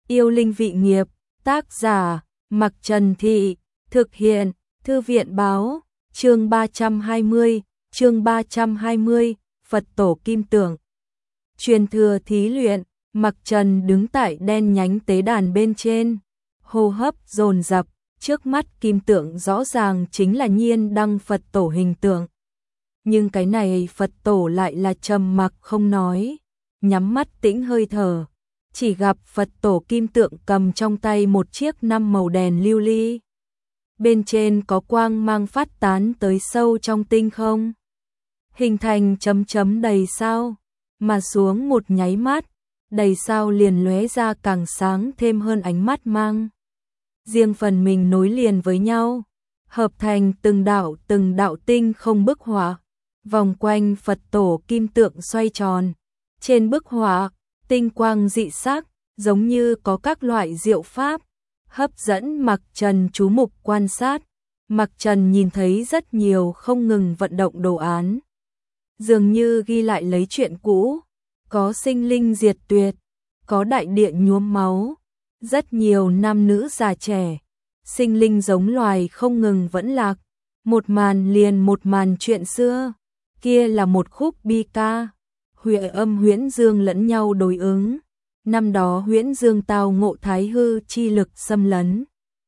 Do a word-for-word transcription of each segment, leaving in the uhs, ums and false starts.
Yêu linh vị nghiệp, tác giả, Mặc Trần Thị, thực hiện, Thư viện báo, chương ba trăm hai mươi, chương ba trăm hai mươi, Phật tổ Kim Tượng. Truyền thừa thí luyện, Mặc Trần đứng tại đen nhánh tế đàn bên trên, hô hấp dồn dập, trước mắt kim tượng rõ ràng chính là Nhiên Đăng Phật tổ hình tượng. Nhưng cái này Phật tổ lại là trầm mặc không nói, nhắm mắt tĩnh hơi thở, chỉ gặp Phật tổ kim tượng cầm trong tay một chiếc năm màu đèn lưu ly. Bên trên có quang mang phát tán tới sâu trong tinh không, hình thành chấm chấm đầy sao, mà xuống một nháy mắt, đầy sao liền lóe ra càng sáng thêm hơn ánh mắt mang. Riêng phần mình nối liền với nhau, hợp thành từng đạo từng đạo tinh không bức họa, vòng quanh Phật tổ kim tượng xoay tròn. Trên bức họa, tinh quang dị sắc, giống như có các loại diệu pháp, hấp dẫn Mặc Trần chú mục quan sát. Mặc Trần nhìn thấy rất nhiều không ngừng vận động đồ án, dường như ghi lại lấy chuyện cũ, có sinh linh diệt tuyệt, có đại địa nhuốm máu, rất nhiều nam nữ già trẻ, sinh linh giống loài không ngừng vẫn lạc, một màn liền một màn chuyện xưa, kia là một khúc bi ca, Huệ Âm Huyễn Dương lẫn nhau đối ứng. Năm đó Huyễn Dương tao ngộ thái hư chi lực xâm lấn.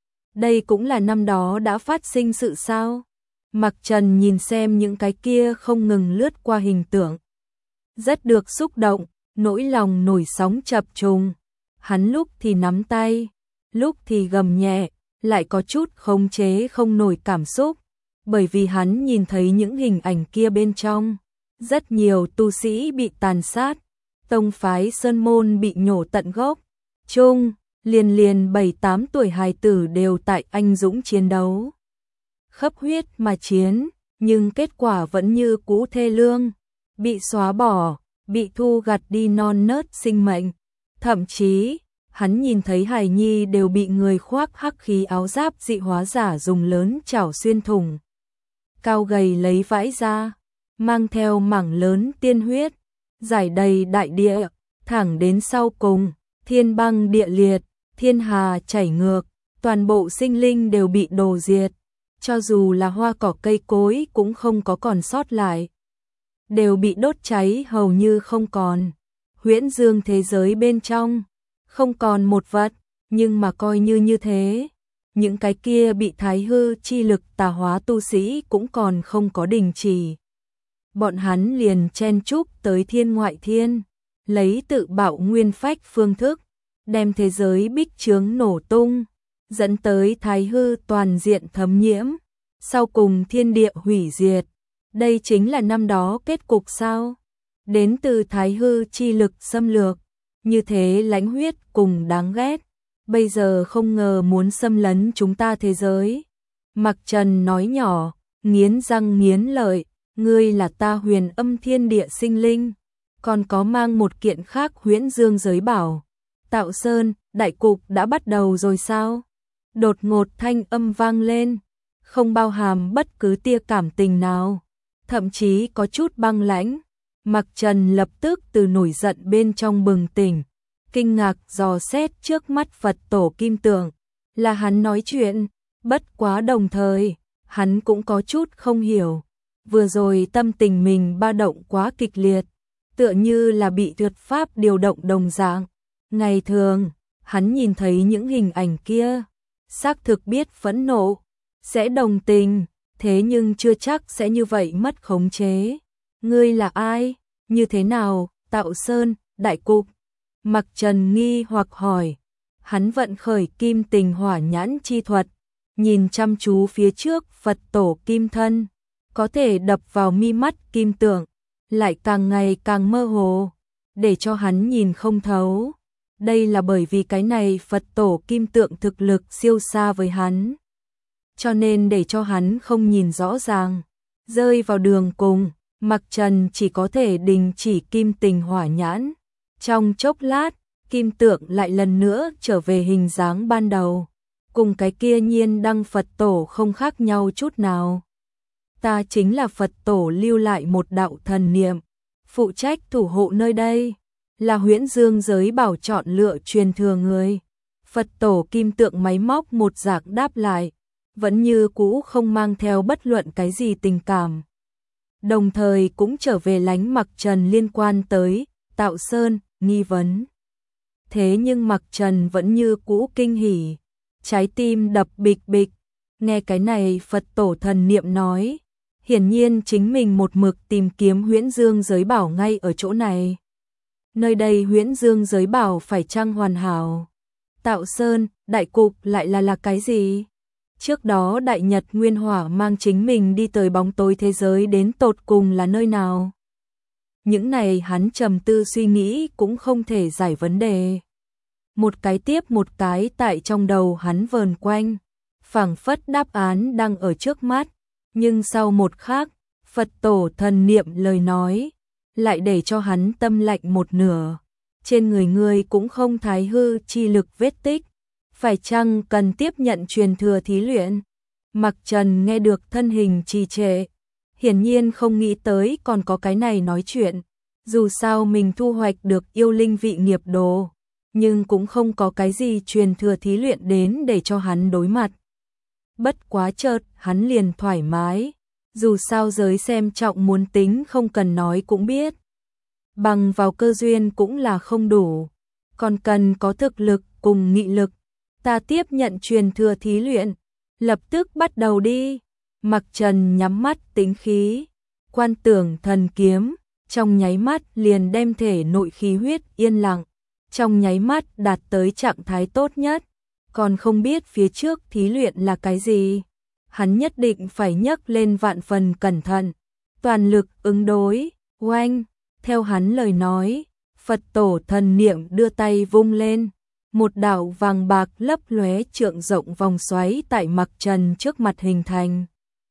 Đây cũng là năm đó đã phát sinh sự sao? Mặc Trần nhìn xem những cái kia không ngừng lướt qua hình tượng, rất được xúc động, nỗi lòng nổi sóng chập trùng. Hắn lúc thì nắm tay, lúc thì gầm nhẹ, lại có chút khống chế không nổi cảm xúc, bởi vì hắn nhìn thấy những hình ảnh kia bên trong, rất nhiều tu sĩ bị tàn sát, tông phái sơn môn bị nhổ tận gốc, chung, liền liền bảy tám tuổi hài tử đều tại anh dũng chiến đấu, khắp huyết mà chiến, nhưng kết quả vẫn như cũ thê lương, bị xóa bỏ, bị thu gặt đi non nớt sinh mệnh. Thậm chí, hắn nhìn thấy hài nhi đều bị người khoác hắc khí áo giáp dị hóa giả dùng lớn chảo xuyên thủng, cao gầy lấy vãi ra, mang theo mảng lớn tiên huyết, giải đầy đại địa, thẳng đến sau cùng, thiên băng địa liệt, thiên hà chảy ngược, toàn bộ sinh linh đều bị đổ diệt, cho dù là hoa cỏ cây cối cũng không có còn sót lại, đều bị đốt cháy hầu như không còn. Huyễn Dương thế giới bên trong, không còn một vật, nhưng mà coi như như thế, những cái kia bị thái hư chi lực tà hóa tu sĩ cũng còn không có đình chỉ. Bọn hắn liền chen chúc tới thiên ngoại thiên, lấy tự bạo nguyên phách phương thức, đem thế giới bích chướng nổ tung, dẫn tới thái hư toàn diện thấm nhiễm, sau cùng thiên địa hủy diệt. Đây chính là năm đó kết cục sao? Đến từ thái hư chi lực xâm lược, như thế lãnh huyết cùng đáng ghét, bây giờ không ngờ muốn xâm lấn chúng ta thế giới. Mặc Trần nói nhỏ, nghiến răng nghiến lợi, ngươi là ta Huyền Âm thiên địa sinh linh, còn có mang một kiện khác Huyễn Dương giới bảo. Tạo Sơn, đại cục đã bắt đầu rồi sao? Đột ngột thanh âm vang lên, không bao hàm bất cứ tia cảm tình nào, thậm chí có chút băng lãnh. Mặc Trần lập tức từ nổi giận bên trong bừng tỉnh, kinh ngạc dò xét trước mắt Phật tổ kim tượng, là hắn nói chuyện, bất quá đồng thời, hắn cũng có chút không hiểu, vừa rồi tâm tình mình ba động quá kịch liệt, tựa như là bị tuyệt pháp điều động đồng dạng. Ngày thường, hắn nhìn thấy những hình ảnh kia, xác thực biết phẫn nộ, sẽ đồng tình, thế nhưng chưa chắc sẽ như vậy mất khống chế. Ngươi là ai? Như thế nào? Tạo Sơn, đại cục. Mặc Trần nghi hoặc hỏi. Hắn vận khởi kim tình hỏa nhãn chi thuật, nhìn chăm chú phía trước Phật tổ kim thân, có thể đập vào mi mắt kim tượng, lại càng ngày càng mơ hồ, để cho hắn nhìn không thấu. Đây là bởi vì cái này Phật tổ kim tượng thực lực siêu xa với hắn, cho nên để cho hắn không nhìn rõ ràng. Rơi vào đường cùng, Mặc Trần chỉ có thể đình chỉ kim tình hỏa nhãn. Trong chốc lát, kim tượng lại lần nữa trở về hình dáng ban đầu, cùng cái kia Nhiên Đăng Phật tổ không khác nhau chút nào. Ta chính là Phật tổ lưu lại một đạo thần niệm, phụ trách thủ hộ nơi đây, là Huyễn Dương giới bảo chọn lựa truyền thừa người. Phật tổ kim tượng máy móc một dạng đáp lại, vẫn như cũ không mang theo bất luận cái gì tình cảm. Đồng thời cũng trở về lánh Mặc Trần liên quan tới Tạo Sơn, nghi vấn. Thế nhưng Mặc Trần vẫn như cũ kinh hỉ, trái tim đập bịch bịch, nghe cái này Phật tổ thần niệm nói, hiển nhiên chính mình một mực tìm kiếm Huyễn Dương giới bảo ngay ở chỗ này. Nơi đây Huyễn Dương giới bảo phải chăng hoàn hảo? Tạo Sơn, đại cục lại là là cái gì? Trước đó Đại Nhật Nguyên Hỏa mang chính mình đi tới bóng tối thế giới đến tột cùng là nơi nào? Những này hắn trầm tư suy nghĩ cũng không thể giải vấn đề. Một cái tiếp một cái tại trong đầu hắn vờn quanh, phảng phất đáp án đang ở trước mắt, nhưng sau một khắc, Phật tổ thần niệm lời nói, lại để cho hắn tâm lạnh một nửa. Trên người ngươi cũng không thái hư chi lực vết tích, phải chăng cần tiếp nhận truyền thừa thí luyện? Mặc Trần nghe được thân hình trì trệ, hiển nhiên không nghĩ tới còn có cái này nói chuyện. Dù sao mình thu hoạch được yêu linh vị nghiệp đồ, nhưng cũng không có cái gì truyền thừa thí luyện đến để cho hắn đối mặt. Bất quá chợt, hắn liền thoải mái, dù sao giới xem trọng muốn tính không cần nói cũng biết. Bằng vào cơ duyên cũng là không đủ, còn cần có thực lực cùng nghị lực. Ta tiếp nhận truyền thừa thí luyện, lập tức bắt đầu đi. Mặc Trần nhắm mắt tính khí, quan tưởng thần kiếm, trong nháy mắt liền đem thể nội khí huyết yên lặng, trong nháy mắt đạt tới trạng thái tốt nhất, còn không biết phía trước thí luyện là cái gì. Hắn nhất định phải nhấc lên vạn phần cẩn thận, toàn lực ứng đối. Oanh, theo hắn lời nói, Phật tổ thần niệm đưa tay vung lên, một đạo vàng bạc lấp lóe trượng rộng vòng xoáy tại Mặc Trần trước mặt hình thành.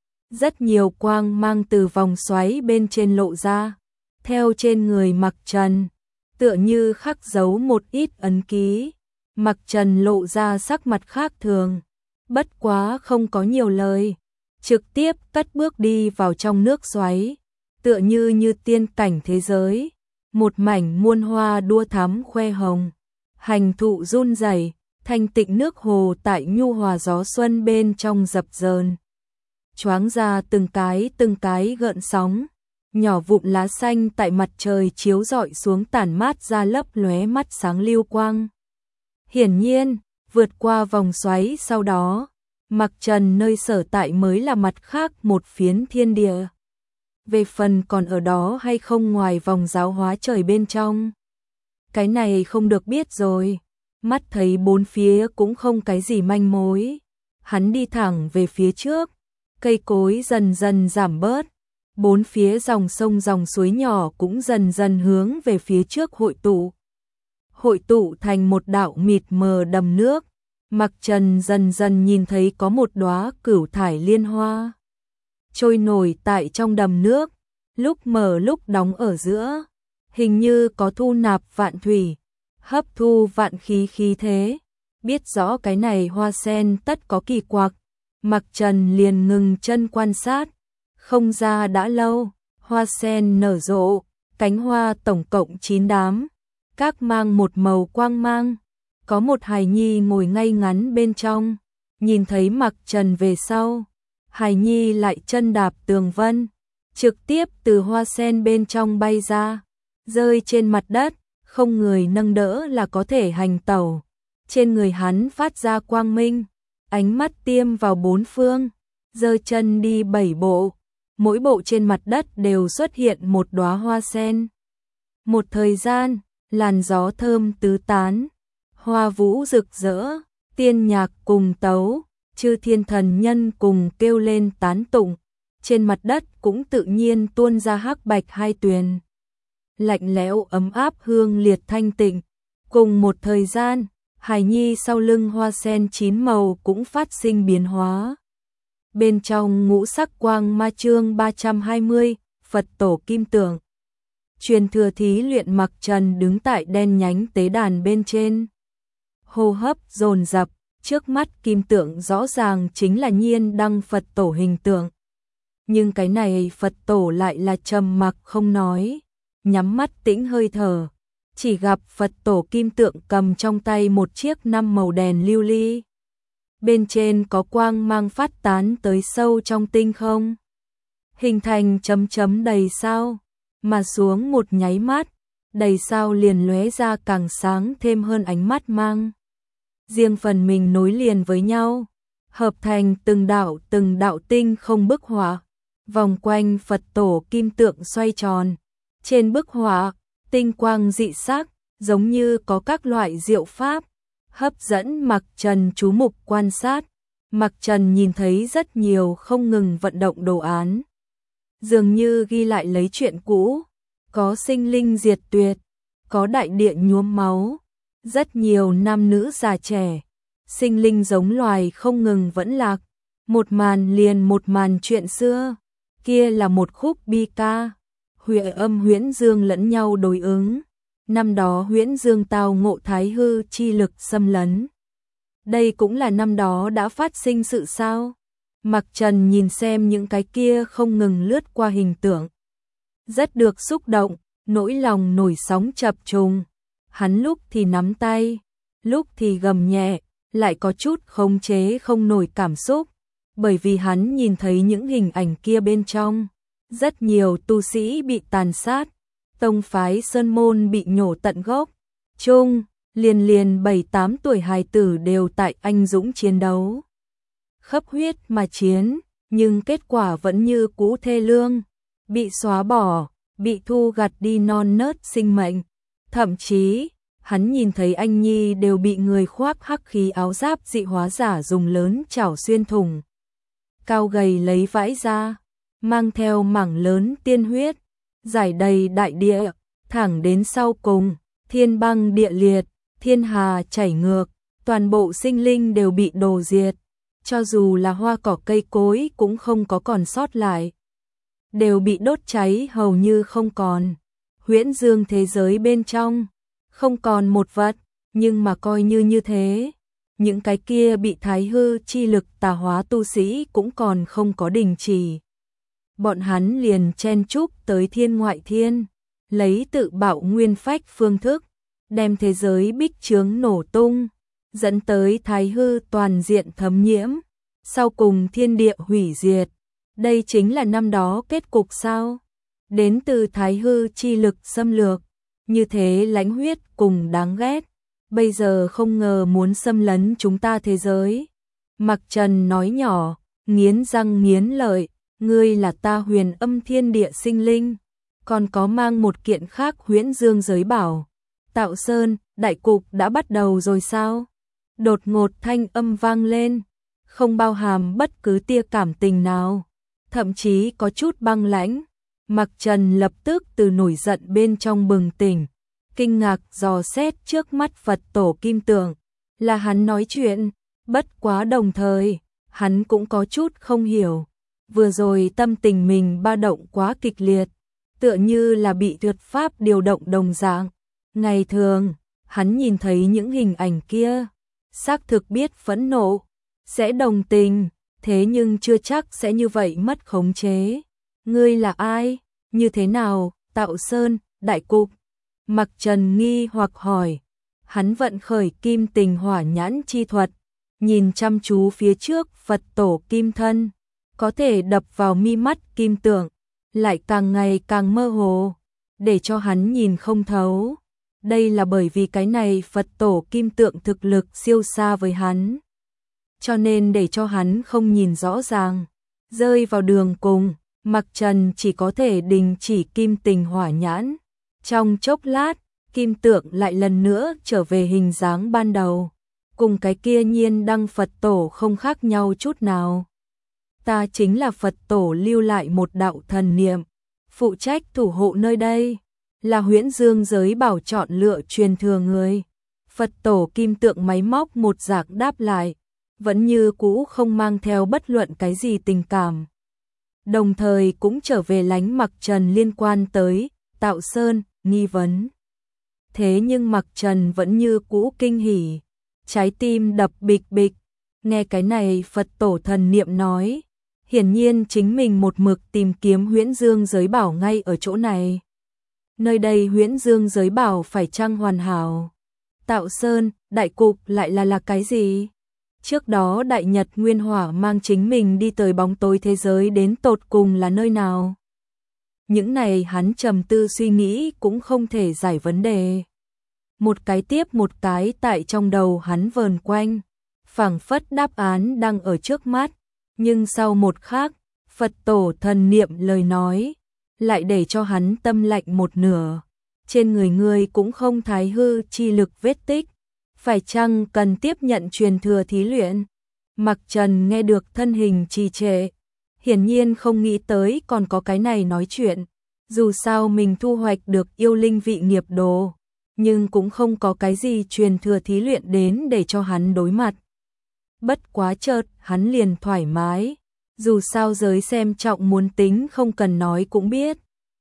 Rất nhiều quang mang từ vòng xoáy bên trên lộ ra, theo trên người Mặc Trần, tựa như khắc dấu một ít ấn ký. Mặc Trần lộ ra sắc mặt khác thường, bất quá không có nhiều lời, trực tiếp cất bước đi vào trong nước xoáy, tựa như như tiên cảnh thế giới, một mảnh muôn hoa đua thắm khoe hồng, hành thụ run rẩy, thanh tịnh nước hồ tại nhu hòa gió xuân bên trong dập dờn, choáng ra từng cái từng cái gợn sóng, nhỏ vụn lá xanh tại mặt trời chiếu rọi xuống tản mát ra lấp lóe mắt sáng lưu quang. Hiển nhiên, vượt qua vòng xoáy sau đó, Mặc Trần nơi sở tại mới là mặt khác một phiến thiên địa. Về phần còn ở đó hay không ngoài vòng giáo hóa trời bên trong, cái này không được biết rồi. Mắt thấy bốn phía cũng không cái gì manh mối, hắn đi thẳng về phía trước, cây cối dần dần giảm bớt, bốn phía dòng sông dòng suối nhỏ cũng dần dần hướng về phía trước hội tụ. Hội tụ thành một đạo mịt mờ đầm nước. Mặc Trần dần dần nhìn thấy có một đóa cửu thải liên hoa trôi nổi tại trong đầm nước, lúc mở lúc đóng ở giữa, hình như có thu nạp vạn thủy, hấp thu vạn khí khí thế. Biết rõ cái này hoa sen tất có kỳ quặc, Mặc Trần liền ngừng chân quan sát. Không ra đã lâu, hoa sen nở rộ, cánh hoa tổng cộng chín đám, các mang một màu quang mang. Có một hài nhi ngồi ngay ngắn bên trong, nhìn thấy Mặc Trần về sau, hài nhi lại chân đạp tường vân, trực tiếp từ hoa sen bên trong bay ra, rơi trên mặt đất, không người nâng đỡ là có thể hành tẩu. Trên người hắn phát ra quang minh, ánh mắt tiêm vào bốn phương, giơ chân đi bảy bộ, mỗi bộ trên mặt đất đều xuất hiện một đóa hoa sen. Một thời gian, làn gió thơm tứ tán, hoa vũ rực rỡ, tiên nhạc cùng tấu, chư thiên thần nhân cùng kêu lên tán tụng, trên mặt đất cũng tự nhiên tuôn ra hắc bạch hai tuyền. Lạnh lẽo ấm áp hương liệt thanh tịnh, cùng một thời gian, hài nhi sau lưng hoa sen chín màu cũng phát sinh biến hóa. Bên trong ngũ sắc quang ma chương ba trăm hai mươi, Phật tổ kim tượng. Truyền thừa thí luyện. Mặc Trần đứng tại đen nhánh tế đàn bên trên, hô hấp dồn dập, trước mắt kim tượng rõ ràng chính là Nhiên Đăng Phật tổ hình tượng. Nhưng cái này Phật tổ lại là trầm mặc không nói, nhắm mắt tĩnh hơi thở, chỉ gặp Phật tổ kim tượng cầm trong tay một chiếc năm màu đèn lưu ly. Bên trên có quang mang phát tán tới sâu trong tinh không, hình thành chấm chấm đầy sao, mà xuống một nháy mắt, đầy sao liền lóe ra càng sáng thêm hơn ánh mắt mang. Riêng phần mình nối liền với nhau, hợp thành từng đạo từng đạo tinh không bức họa, vòng quanh Phật tổ kim tượng xoay tròn. Trên bức họa, tinh quang dị sắc, giống như có các loại diệu pháp, hấp dẫn Mạc Trần chú mục quan sát. Mạc Trần nhìn thấy rất nhiều không ngừng vận động đồ án, dường như ghi lại lấy chuyện cũ, có sinh linh diệt tuyệt, có đại địa nhuốm máu, rất nhiều nam nữ già trẻ, sinh linh giống loài không ngừng vẫn lạc, một màn liền một màn chuyện xưa, kia là một khúc bi ca, Huệ Âm Huyễn Dương lẫn nhau đối ứng. Năm đó Huyễn Dương tao ngộ thái hư chi lực xâm lấn. Đây cũng là năm đó đã phát sinh sự sao? Mạc Trần nhìn xem những cái kia không ngừng lướt qua hình tượng, rất được xúc động, nỗi lòng nổi sóng chập trùng. Hắn lúc thì nắm tay, lúc thì gầm nhẹ, lại có chút khống chế không nổi cảm xúc, bởi vì hắn nhìn thấy những hình ảnh kia bên trong, rất nhiều tu sĩ bị tàn sát, tông phái Sơn Môn bị nhổ tận gốc, chung, liền liền bảy tám tuổi hài tử đều tại anh dũng chiến đấu, khắp huyết mà chiến, nhưng kết quả vẫn như cũ thê lương, bị xóa bỏ, bị thu gặt đi non nớt sinh mệnh. Thậm chí, hắn nhìn thấy anh nhi đều bị người khoác hắc khí áo giáp dị hóa giả dùng lớn chảo xuyên thủng. Cao gầy lấy vãi ra, mang theo mảng lớn tiên huyết, giải đầy đại địa, thẳng đến sau cùng, thiên băng địa liệt, thiên hà chảy ngược, toàn bộ sinh linh đều bị đồ diệt, cho dù là hoa cỏ cây cối cũng không có còn sót lại, đều bị đốt cháy hầu như không còn. Huyễn Dương thế giới bên trong, không còn một vật, nhưng mà coi như như thế, những cái kia bị thái hư chi lực tà hóa tu sĩ cũng còn không có đình chỉ. Bọn hắn liền chen chúc tới thiên ngoại thiên, lấy tự bạo nguyên phách phương thức, đem thế giới bích chướng nổ tung, dẫn tới thái hư toàn diện thấm nhiễm, sau cùng thiên địa hủy diệt. Đây chính là năm đó kết cục sao? Đến từ thái hư chi lực xâm lược, như thế lãnh huyết cùng đáng ghét, bây giờ không ngờ muốn xâm lấn chúng ta thế giới. Mạc Trần nói nhỏ, nghiến răng nghiến lợi, ngươi là ta Huyền Âm thiên địa sinh linh, còn có mang một kiện khác Huyễn Dương giới bảo. Tạo Sơn, đại cục đã bắt đầu rồi sao? Đột ngột thanh âm vang lên, không bao hàm bất cứ tia cảm tình nào, thậm chí có chút băng lãnh. Mạc Trần lập tức từ nổi giận bên trong bừng tỉnh, kinh ngạc dò xét trước mắt Phật tổ kim tượng, là hắn nói chuyện, bất quá đồng thời, hắn cũng có chút không hiểu, vừa rồi tâm tình mình ba động quá kịch liệt, tựa như là bị tuyệt pháp điều động đồng dạng. Ngày thường, hắn nhìn thấy những hình ảnh kia, xác thực biết phẫn nộ, sẽ đồng tình, thế nhưng chưa chắc sẽ như vậy mất khống chế. Ngươi là ai? Như thế nào? Tạo Sơn, đại cục. Mạc Trần nghi hoặc hỏi. Hắn vận khởi kim tình hỏa nhãn chi thuật, nhìn chăm chú phía trước Phật tổ kim thân, có thể đập vào mi mắt kim tượng, lại càng ngày càng mơ hồ, để cho hắn nhìn không thấu. Đây là bởi vì cái này Phật tổ kim tượng thực lực siêu xa với hắn, cho nên để cho hắn không nhìn rõ ràng, rơi vào đường cùng, Mạc Trần chỉ có thể đình chỉ kim tình hỏa nhãn. Trong chốc lát, kim tượng lại lần nữa trở về hình dáng ban đầu, cùng cái kia nhiên đăng Phật tổ không khác nhau chút nào. Ta chính là Phật tổ lưu lại một đạo thần niệm, phụ trách thủ hộ nơi đây, là Huyễn Dương giới bảo chọn lựa truyền thừa người. Phật tổ kim tượng máy móc một dạng đáp lại, vẫn như cũ không mang theo bất luận cái gì tình cảm. Đồng thời cũng trở về lánh Mạc Trần liên quan tới Tạo Sơn, nghi vấn. Thế nhưng Mạc Trần vẫn như cũ kinh hỉ, trái tim đập bịch bịch, nghe cái này Phật tổ thần niệm nói, hiển nhiên chính mình một mực tìm kiếm Huyễn Dương giới bảo ngay ở chỗ này. Nơi đây Huyễn Dương giới bảo phải chăng hoàn hảo? Tạo Sơn, đại cục lại là là cái gì? Trước đó Đại Nhật Nguyên Hỏa mang chính mình đi tới bóng tối thế giới đến tột cùng là nơi nào? Những này hắn trầm tư suy nghĩ cũng không thể giải vấn đề. Một cái tiếp một cái tại trong đầu hắn vờn quanh, phảng phất đáp án đang ở trước mắt, nhưng sau một khắc, Phật tổ thần niệm lời nói, lại để cho hắn tâm lạnh một nửa. Trên người ngươi cũng không thái hư chi lực vết tích, phải chăng cần tiếp nhận truyền thừa thí luyện? Mặc Trần nghe được thân hình trì trệ, hiển nhiên không nghĩ tới còn có cái này nói chuyện. Dù sao mình thu hoạch được yêu linh vị nghiệp đồ, nhưng cũng không có cái gì truyền thừa thí luyện đến để cho hắn đối mặt. Bất quá chợt, hắn liền thoải mái, dù sao giới xem trọng muốn tính không cần nói cũng biết.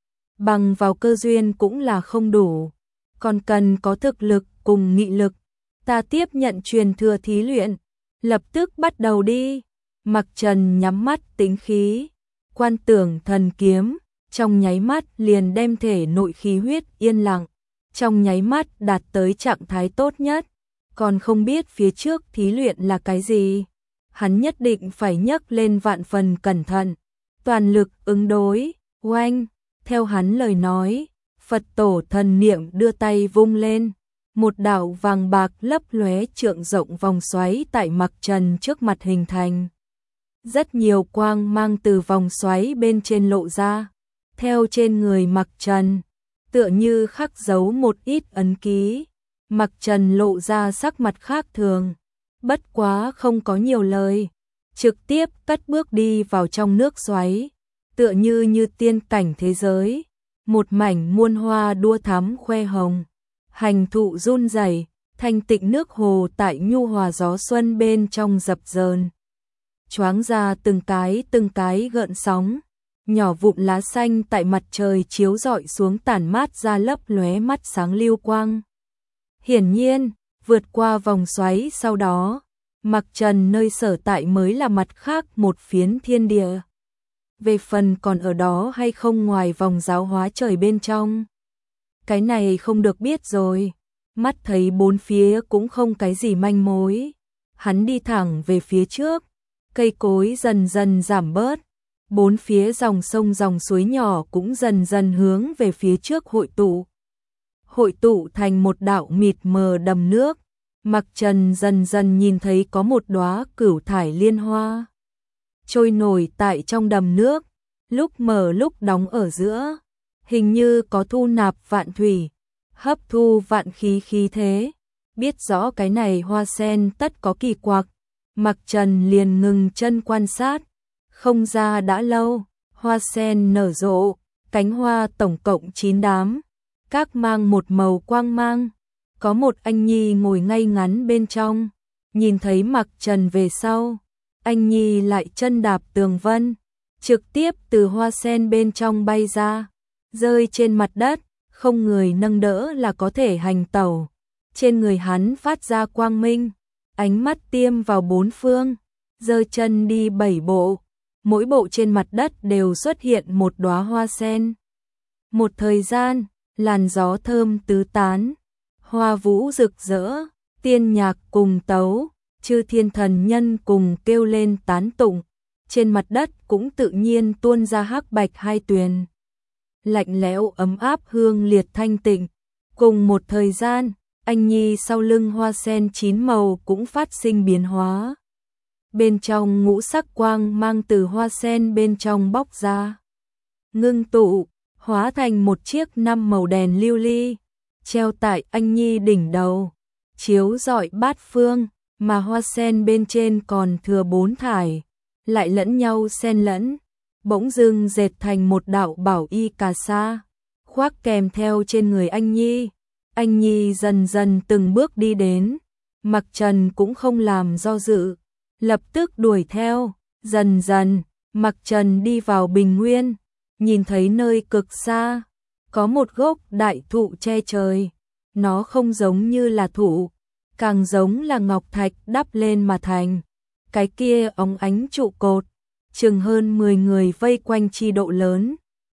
Bằng vào cơ duyên cũng là không đủ, còn cần có thực lực cùng nghị lực. Ta tiếp nhận truyền thừa thí luyện, lập tức bắt đầu đi. Mặc Trần nhắm mắt tính khí, quan tưởng thần kiếm, trong nháy mắt liền đem thể nội khí huyết yên lặng, trong nháy mắt đạt tới trạng thái tốt nhất, còn không biết phía trước thí luyện là cái gì. Hắn nhất định phải nhấc lên vạn phần cẩn thận, toàn lực ứng đối. Oanh, theo hắn lời nói, Phật tổ thần niệm đưa tay vung lên, một đạo vàng bạc lấp lóe trượng rộng vòng xoáy tại Mặc Trần trước mặt hình thành. Rất nhiều quang mang từ vòng xoáy bên trên lộ ra, theo trên người Mặc Trần, tựa như khắc dấu một ít ấn ký. Mặc Trần lộ ra sắc mặt khác thường, bất quá không có nhiều lời, trực tiếp cất bước đi vào trong nước xoáy, tựa như như tiên cảnh thế giới, một mảnh muôn hoa đua thắm khoe hồng, hành thụ run rẩy, thanh tịnh nước hồ tại nhu hòa gió xuân bên trong dập dờn, choáng ra từng cái từng cái gợn sóng, nhỏ vụn lá xanh tại mặt trời chiếu rọi xuống tản mát ra lấp lóe mắt sáng lưu quang. Hiển nhiên, vượt qua vòng xoáy sau đó, Mặc Trần nơi sở tại mới là mặt khác một phiến thiên địa. Về phần còn ở đó hay không ngoài vòng giáo hóa trời bên trong, cái này không được biết rồi. Mắt thấy bốn phía cũng không cái gì manh mối, hắn đi thẳng về phía trước, cây cối dần dần giảm bớt, bốn phía dòng sông dòng suối nhỏ cũng dần dần hướng về phía trước hội tụ. Hội tụ thành một đạo mịt mờ đầm nước. Mặc Trần dần dần nhìn thấy có một đóa cửu thải liên hoa trôi nổi tại trong đầm nước, lúc mở lúc đóng ở giữa, hình như có thu nạp vạn thủy, hấp thu vạn khí khí thế. Biết rõ cái này hoa sen tất có kỳ quặc, Mặc Trần liền ngừng chân quan sát. Không ra đã lâu, hoa sen nở rộ, cánh hoa tổng cộng chín đám, các mang một màu quang mang. Có một anh nhi ngồi ngay ngắn bên trong, nhìn thấy Mặc Trần về sau, anh nhi lại chân đạp tường vân, trực tiếp từ hoa sen bên trong bay ra, rơi trên mặt đất, không người nâng đỡ là có thể hành tẩu. Trên người hắn phát ra quang minh, ánh mắt tiêm vào bốn phương, giơ chân đi bảy bộ, mỗi bộ trên mặt đất đều xuất hiện một đóa hoa sen. Một thời gian, làn gió thơm tứ tán, hoa vũ rực rỡ, tiên nhạc cùng tấu, chư thiên thần nhân cùng kêu lên tán tụng, trên mặt đất cũng tự nhiên tuôn ra hắc bạch hai tuyền. Lạnh lẽo ấm áp hương liệt thanh tịnh. Cùng một thời gian, anh nhi sau lưng hoa sen chín màu cũng phát sinh biến hóa. Bên trong ngũ sắc quang mang từ hoa sen bên trong bóc ra, ngưng tụ, hóa thành một chiếc năm màu đèn lưu ly, treo tại anh nhi đỉnh đầu, chiếu rọi bát phương, mà hoa sen bên trên còn thừa bốn thải, lại lẫn nhau xen lẫn, bỗng dưng dệt thành một đạo bảo y cà sa, khoác kèm theo trên người anh nhi. Anh nhi dần dần từng bước đi đến, Mặc Trần cũng không làm do dự, lập tức đuổi theo. Dần dần, Mặc Trần đi vào bình nguyên, nhìn thấy nơi cực xa có một gốc đại thụ che trời, nó không giống như là thụ, càng giống là ngọc thạch đắp lên mà thành. Cái kia óng ánh trụ cột, chừng hơn mười người vây quanh chi độ lớn,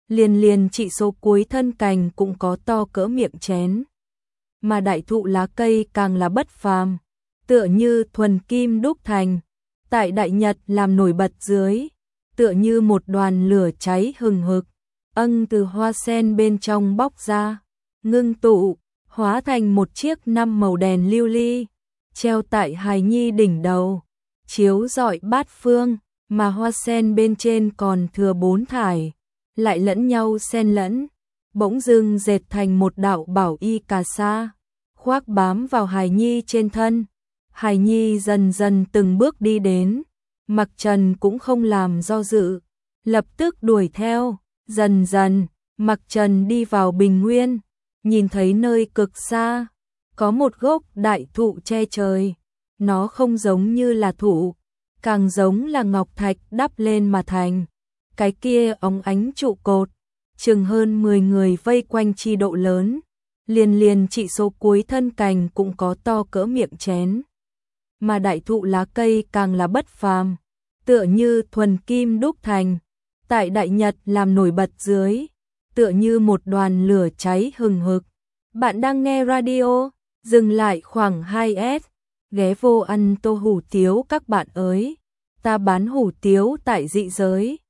liền liền chỉ số cuối thân cành cũng có to cỡ miệng chén. Mà đại thụ lá cây càng là bất phàm, tựa như thuần kim đúc thành, tại đại nhật làm nổi bật dưới, tựa như một đoàn lửa cháy hừng hực, âng từ hoa sen bên trong bóc ra, ngưng tụ, hóa thành một chiếc năm màu đèn lưu ly, treo tại hài nhi đỉnh đầu, chiếu rọi bát phương, mà hoa sen bên trên còn thừa bốn thải, lại lẫn nhau xen lẫn, bỗng dưng dệt thành một đạo bảo y cà sa, khoác bám vào hài nhi trên thân. Hài nhi dần dần từng bước đi đến, Mặc Trần cũng không làm do dự, lập tức đuổi theo, dần dần, Mặc Trần đi vào bình nguyên, nhìn thấy nơi cực xa, có một gốc đại thụ che trời, nó không giống như là thụ, càng giống là ngọc thạch đắp lên mà thành, cái kia óng ánh trụ cột, chừng hơn mười người vây quanh chi độ lớn, liền liền chỉ số cuối thân cành cũng có to cỡ miệng chén. Mà đại thụ lá cây càng là bất phàm, tựa như thuần kim đúc thành, tại đại nhật làm nổi bật dưới, tựa như một đoàn lửa cháy hừng hực. Bạn đang nghe radio, dừng lại khoảng hai s, ghé vô ăn tô hủ tiếu các bạn ơi, ta bán hủ tiếu tại dị giới.